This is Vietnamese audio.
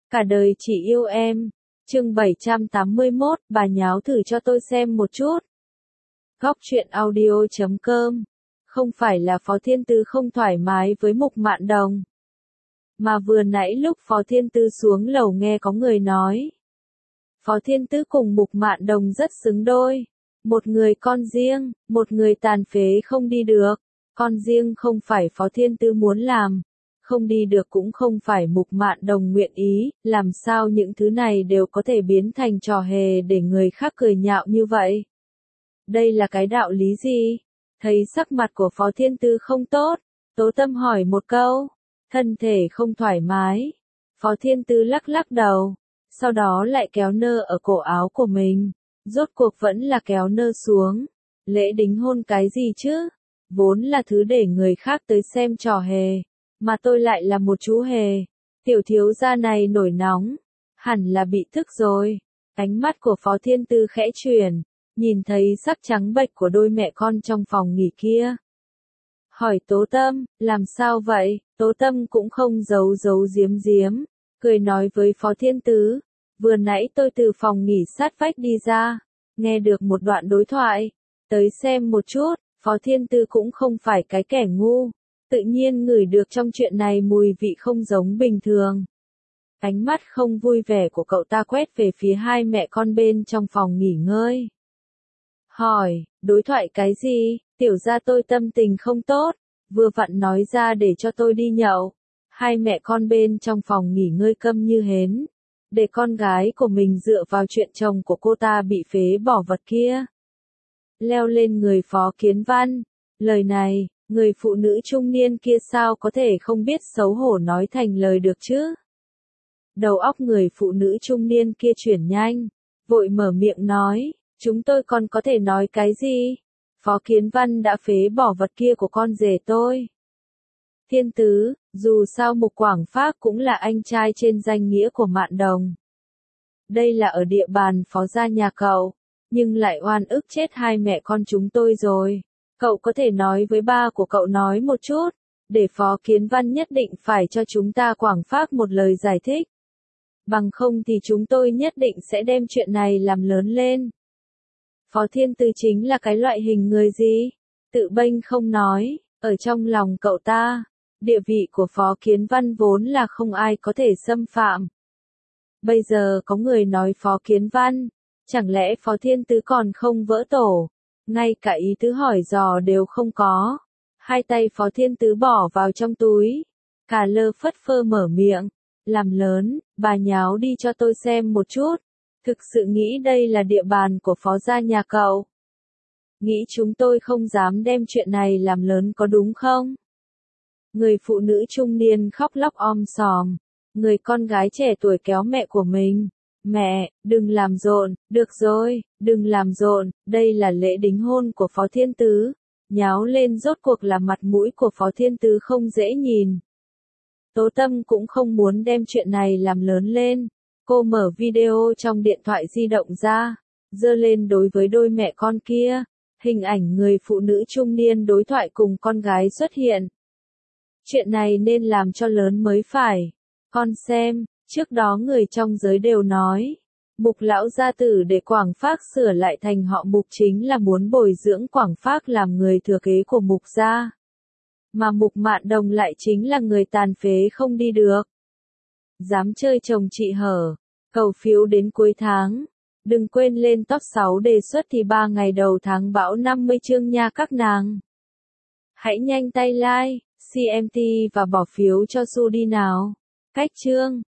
Cả đời chỉ yêu em. Chương 781, bà nháo thử cho tôi xem một chút. Góc truyện audio.com. Không phải là Phó Thiên Tứ không thoải mái với Mục Mạn Đồng, mà vừa nãy lúc Phó Thiên Tứ xuống lầu nghe có người nói Phó Thiên Tứ cùng Mục Mạn Đồng rất xứng đôi. Một người con riêng, một người tàn phế không đi được. Con riêng không phải Phó Thiên Tứ muốn làm, không đi được cũng không phải Mục Mạn Đồng nguyện ý, làm sao những thứ này đều có thể biến thành trò hề để người khác cười nhạo như vậy? Đây là cái đạo lý gì? Thấy sắc mặt của Phó Thiên Tứ không tốt, Tố Tâm hỏi một câu, thân thể không thoải mái. Phó Thiên Tứ lắc lắc đầu, sau đó lại kéo nơ ở cổ áo của mình, rốt cuộc vẫn là kéo nơ xuống. Lễ đính hôn cái gì chứ? Vốn là thứ để người khác tới xem trò hề, mà tôi lại là một chú hề. Tiểu thiếu gia này nổi nóng, hẳn là bị thức rồi. Ánh mắt của Phó Thiên Tứ khẽ chuyển, nhìn thấy sắc trắng bệch của đôi mẹ con trong phòng nghỉ kia. Hỏi Tố Tâm, làm sao vậy? Tố Tâm cũng không giấu giấu giếm giếm, cười nói với Phó Thiên Tứ, vừa nãy tôi từ phòng nghỉ sát vách đi ra, nghe được một đoạn đối thoại, tới xem một chút. Phó Thiên Tứ cũng không phải cái kẻ ngu, tự nhiên ngửi được trong chuyện này mùi vị không giống bình thường. Ánh mắt không vui vẻ của cậu ta quét về phía hai mẹ con bên trong phòng nghỉ ngơi. Hỏi, đối thoại cái gì? Tiểu gia tôi tâm tình không tốt, vừa vặn nói ra để cho tôi đi nhậu. Hai mẹ con bên trong phòng nghỉ ngơi câm như hến, để con gái của mình dựa vào chuyện chồng của cô ta bị phế bỏ vật kia leo lên người Phó Kiến Văn. Lời này, người phụ nữ trung niên kia sao có thể không biết xấu hổ nói thành lời được chứ? Đầu óc người phụ nữ trung niên kia chuyển nhanh, vội mở miệng nói, chúng tôi còn có thể nói cái gì? Phó Kiến Văn đã phế bỏ vật kia của con rể tôi. Thiên Tứ, dù sao Mục Quảng Phác cũng là anh trai trên danh nghĩa của Mạn Đồng. Đây là ở địa bàn Phó gia nhà cậu, nhưng lại oan ức chết hai mẹ con chúng tôi rồi. Cậu có thể nói với ba của cậu nói một chút, để Phó Kiến Văn nhất định phải cho chúng ta Quảng Phác một lời giải thích. Bằng không thì chúng tôi nhất định sẽ đem chuyện này làm lớn lên. Phó Thiên Tứ chính là cái loại hình người gì? Tự bênh không nói, ở trong lòng cậu ta, địa vị của Phó Kiến Văn vốn là không ai có thể xâm phạm. Bây giờ có người nói Phó Kiến Văn, chẳng lẽ Phó Thiên Tứ còn không vỡ tổ, ngay cả ý tứ hỏi dò đều không có. Hai tay Phó Thiên Tứ bỏ vào trong túi, cà lơ phất phơ mở miệng, làm lớn, bà nháo đi cho tôi xem một chút. Thực sự nghĩ đây là địa bàn của Phó gia nhà cậu? Nghĩ chúng tôi không dám đem chuyện này làm lớn có đúng không? Người phụ nữ trung niên khóc lóc om sòm, người con gái trẻ tuổi kéo mẹ của mình. Mẹ, đừng làm rộn, được rồi, đừng làm rộn, đây là lễ đính hôn của Phó Thiên Tứ. Nháo lên rốt cuộc là mặt mũi của Phó Thiên Tứ không dễ nhìn. Tố Tâm cũng không muốn đem chuyện này làm lớn lên. Cô mở video trong điện thoại di động ra, giơ lên đối với đôi mẹ con kia. Hình ảnh người phụ nữ trung niên đối thoại cùng con gái xuất hiện. Chuyện này nên làm cho lớn mới phải. Con xem, trước đó người trong giới đều nói, Mục lão gia tử để Quảng Phác sửa lại thành họ Mục chính là muốn bồi dưỡng Quảng Phác làm người thừa kế của Mục gia. Mà Mục Mạn Đồng lại chính là người tàn phế không đi được. Dám chơi chồng chị hở, cầu phiếu đến cuối tháng. Đừng quên lên top 6 đề xuất thì 3 ngày đầu tháng bão 50 chương nha các nàng. Hãy nhanh tay like, CMT và bỏ phiếu cho Su đi nào. Cách chương